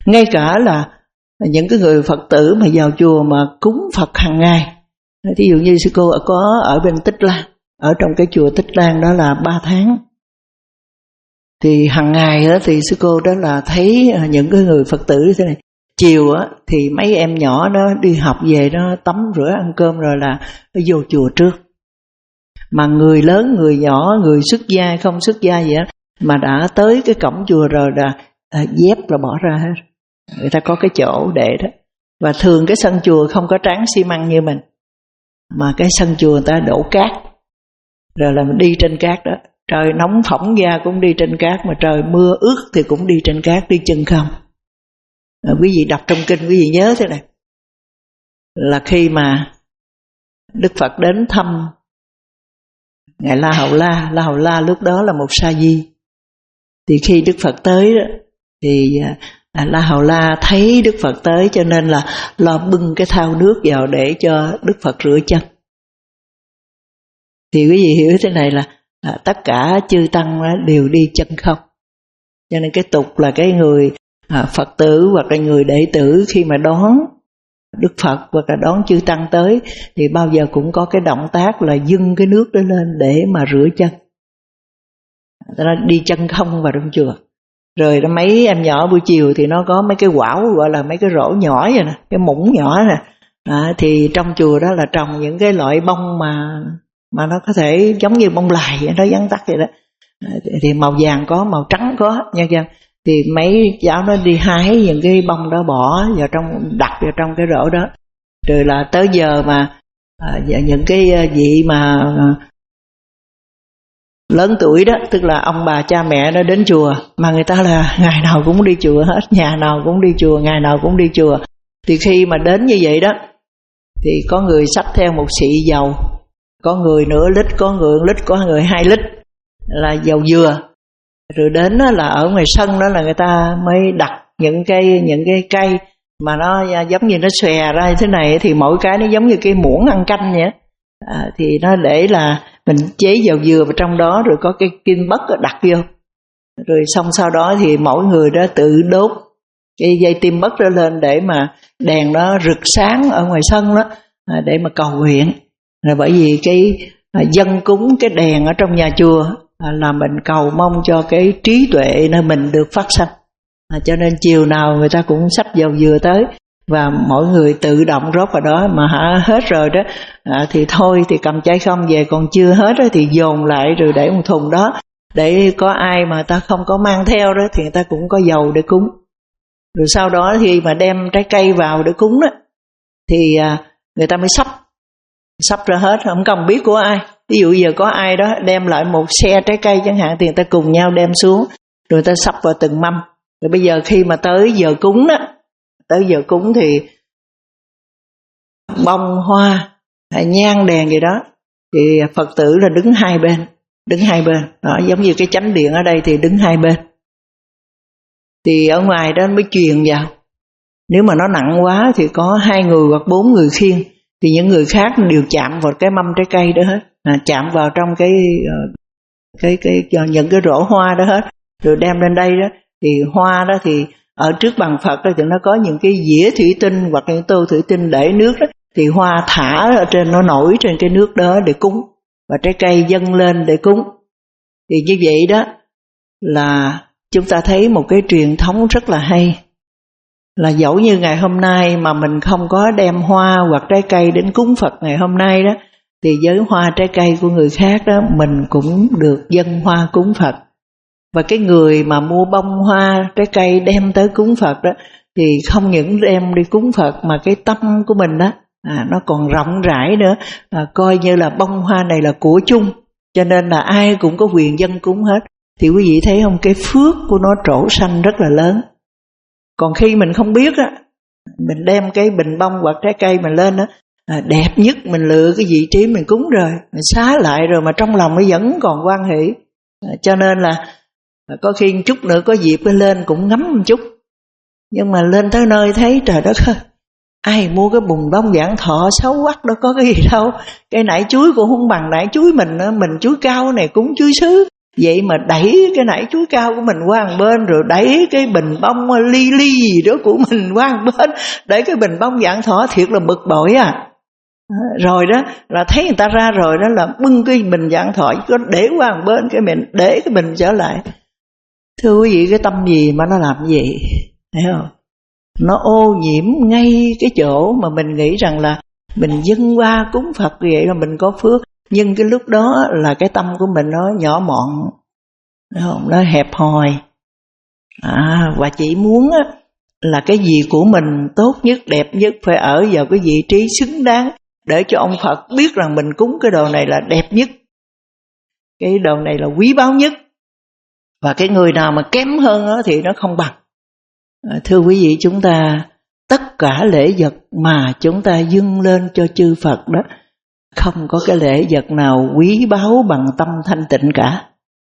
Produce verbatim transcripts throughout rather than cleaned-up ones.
Ngay cả là những cái người Phật tử mà vào chùa mà cúng Phật hàng ngày, thí dụ như sư cô có ở bên Tích Lan, ở trong cái chùa Tích Lan đó là ba tháng, thì hàng ngày đó thì sư cô đó là thấy những cái người Phật tử như thế này. Chiều á thì mấy em nhỏ đó đi học về đó tắm rửa ăn cơm rồi là nó vô chùa trước. Mà người lớn, người nhỏ, người xuất gia, không xuất gia gì đó, mà đã tới cái cổng chùa rồi là à, dép là bỏ ra hết. Người ta có cái chỗ để đó. Và thường cái sân chùa không có tráng xi măng như mình, mà cái sân chùa người ta đổ cát, rồi là mình đi trên cát đó. Trời nóng phỏng da cũng đi trên cát, mà trời mưa ướt thì cũng đi trên cát, đi chân không. À, quý vị đọc trong kinh quý vị nhớ thế này, là khi mà Đức Phật đến thăm Ngài La Hầu La, La Hầu La lúc đó là một sa di. Thì khi Đức Phật tới đó, thì à, La Hầu La thấy Đức Phật tới cho nên là lo bưng cái thau nước vào để cho Đức Phật rửa chân. Thì quý vị hiểu thế này là à, tất cả chư tăng đều đi chân không. Cho nên cái tục là cái người à, Phật tử hoặc là người đệ tử khi mà đón Đức Phật hoặc là đón chư tăng tới thì bao giờ cũng có cái động tác là dâng cái nước đó lên để mà rửa chân. Nó đi chân không vào trong chùa. Rồi đó mấy em nhỏ buổi chiều thì nó có mấy cái quảo gọi là mấy cái rổ nhỏ vậy nè, cái muỗng nhỏ nè. À, thì trong chùa đó là trồng những cái loại bông mà mà nó có thể giống như bông lài vậy, nó vắn tắt vậy đó. À, thì màu vàng có, màu trắng có nha chưa? Thì mấy cháu nó đi hái những cái bông đó bỏ vào trong, đặt vào trong cái rổ đó. Rồi là tới giờ mà à, những cái vị mà à, lớn tuổi đó, tức là ông bà cha mẹ nó đến chùa, mà người ta là ngày nào cũng đi chùa hết, nhà nào cũng đi chùa, ngày nào cũng đi chùa. Thì khi mà đến như vậy đó, thì có người xách theo một xị dầu, có người nửa lít, có người lít, có người hai lít là dầu dừa. Rồi đến đó là ở ngoài sân đó là người ta mới đặt những cái những cái cây mà nó giống như nó xòe ra như thế này, thì mỗi cái nó giống như cái muỗng ăn canh vậy. À, thì nó để là mình chế dầu dừa vào trong đó, rồi có cái kim bất đặt vô. Rồi xong sau đó thì mỗi người đó tự đốt cái dây tim bất đó lên để mà đèn nó rực sáng ở ngoài sân đó, à, để mà cầu nguyện. Rồi bởi vì cái à, dân cúng cái đèn ở trong nhà chùa à, là mình cầu mong cho cái trí tuệ nơi mình được phát sanh. À, cho nên chiều nào người ta cũng xách dầu dừa tới, và mỗi người tự động rót vào đó. Mà hả, hết rồi đó à, thì thôi thì cầm chai không về, còn chưa hết đó, thì dồn lại rồi để một thùng đó, để có ai mà ta không có mang theo đó thì người ta cũng có dầu để cúng. Rồi sau đó khi mà đem trái cây vào để cúng đó, thì à, người ta mới sắp sắp ra hết, không cần biết của ai. Ví dụ giờ có ai đó đem lại một xe trái cây chẳng hạn, thì người ta cùng nhau đem xuống, rồi người ta sắp vào từng mâm. Rồi bây giờ khi mà tới giờ cúng đó, tới giờ cúng thì bông hoa, nhang đèn gì đó, thì Phật tử là đứng hai bên, đứng hai bên, đó, giống như cái chánh điện ở đây thì đứng hai bên. Thì ở ngoài đó mới truyền vào. Nếu mà nó nặng quá thì có hai người hoặc bốn người khiêng, thì những người khác đều chạm vào cái mâm trái cây đó hết, à, chạm vào trong cái cái cái, cái những cái rổ hoa đó hết, rồi đem lên đây đó. Thì hoa đó thì ở trước bàn Phật đó thì nó có những cái dĩa thủy tinh hoặc những tô thủy tinh để nước đó, thì hoa thả ở trên, nó nổi trên cái nước đó để cúng, và trái cây dâng lên để cúng. Thì như vậy đó là chúng ta thấy một cái truyền thống rất là hay, là dẫu như ngày hôm nay mà mình không có đem hoa hoặc trái cây đến cúng Phật ngày hôm nay đó, thì với hoa trái cây của người khác đó mình cũng được dâng hoa cúng Phật. Và cái người mà mua bông hoa trái cây đem tới cúng Phật đó, thì không những đem đi cúng Phật mà cái tâm của mình đó à, nó còn rộng rãi nữa, à, coi như là bông hoa này là của chung, cho nên là ai cũng có quyền dâng cúng hết. Thì quý vị thấy không, cái phước của nó trổ sanh rất là lớn. Còn khi mình không biết á, mình đem cái bình bông hoặc trái cây mình lên á, à, đẹp nhất mình lựa cái vị trí mình cúng rồi, mình xá lại rồi mà trong lòng nó vẫn còn hoan hỷ. À, cho nên là có khi chút nữa có dịp lên cũng ngắm một chút. Nhưng mà lên tới nơi thấy trời đất ơi, ai mua cái bùn bông Vạn Thọ xấu quắc đó, có cái gì đâu. Cái nải chuối cũng không bằng nải chuối mình, mình chuối cao này cúng chuối sứ, Vậy mà đẩy cái nải chuối cao của mình qua một bên, rồi đẩy cái bình bông ly ly gì đó của mình qua một bên, để cái bình bông Vạn Thọ, thiệt là bực bội à. Rồi đó là thấy người ta ra rồi đó là bưng cái bình Vạn Thọ có để qua một bên, cái mình để cái bình trở lại. Thưa quý vị, cái tâm gì mà nó làm gì, thấy không? Nó ô nhiễm ngay cái chỗ mà mình nghĩ rằng là mình dâng qua cúng Phật vậy là mình có phước. Nhưng cái lúc đó là cái tâm của mình nó nhỏ mọn, thấy không? Nó hẹp hòi. À, và chỉ muốn á, là cái gì của mình tốt nhất, đẹp nhất, phải ở vào cái vị trí xứng đáng, để cho ông Phật biết rằng mình cúng cái đồ này là đẹp nhất, cái đồ này là quý báu nhất. Và cái người nào mà kém hơn đó thì nó không bằng. À, thưa quý vị, chúng ta tất cả lễ vật mà chúng ta dâng lên cho chư Phật đó, không có cái lễ vật nào quý báu bằng tâm thanh tịnh cả.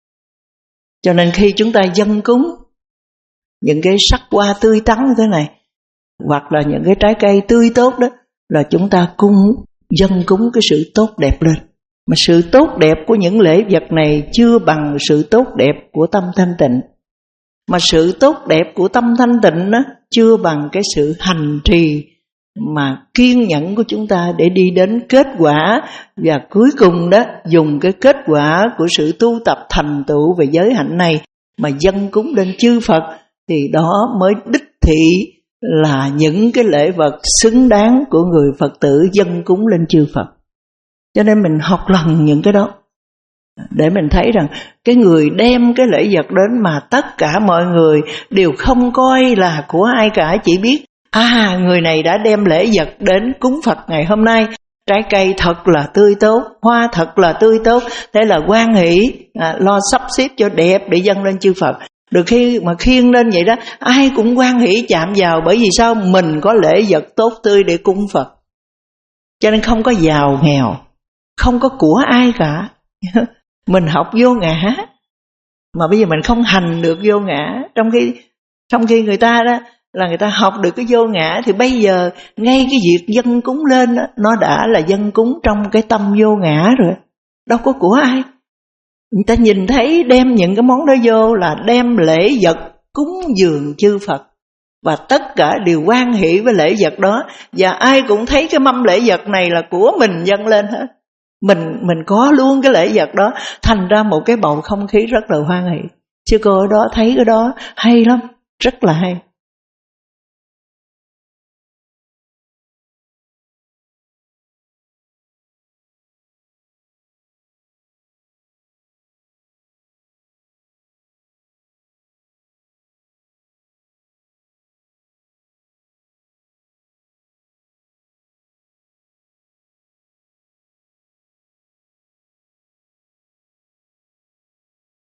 Cho nên khi chúng ta dâng cúng những cái sắc hoa tươi tắn như thế này, hoặc là những cái trái cây tươi tốt đó, là chúng ta cung dâng cúng cái sự tốt đẹp lên. Mà sự tốt đẹp của những lễ vật này chưa bằng sự tốt đẹp của tâm thanh tịnh. Mà sự tốt đẹp của tâm thanh tịnh đó, chưa bằng cái sự hành trì mà kiên nhẫn của chúng ta để đi đến kết quả. Và cuối cùng đó, dùng cái kết quả của sự tu tập thành tựu về giới hạnh này mà dâng cúng lên chư Phật, thì đó mới đích thị là những cái lễ vật xứng đáng của người Phật tử dâng cúng lên chư Phật. Cho nên mình học lần những cái đó, để mình thấy rằng cái người đem cái lễ vật đến mà tất cả mọi người đều không coi là của ai cả, chỉ biết à, người này đã đem lễ vật đến cúng Phật ngày hôm nay, trái cây thật là tươi tốt, hoa thật là tươi tốt, thế là hoan hỷ, à, lo sắp xếp cho đẹp để dâng lên chư Phật. Được khi mà khiêng lên vậy đó, ai cũng hoan hỷ chạm vào, bởi vì sao? Mình có lễ vật tốt tươi để cúng Phật. Cho nên không có giàu nghèo, không có của ai cả. Mình học vô ngã, mà bây giờ mình không hành được vô ngã. Trong khi trong khi người ta đó là người ta học được cái vô ngã, thì bây giờ ngay cái việc dâng cúng lên đó, nó đã là dâng cúng trong cái tâm vô ngã rồi, đâu có của ai. Người ta nhìn thấy đem những cái món đó vô là đem lễ vật cúng dường chư Phật, và tất cả đều hoan hỷ với lễ vật đó, và ai cũng thấy cái mâm lễ vật này là của mình dâng lên hết. Mình mình có luôn cái lễ vật đó, thành ra một cái bầu không khí rất là hoan hỷ. Chứ cô ở đó thấy cái đó hay lắm, rất là hay.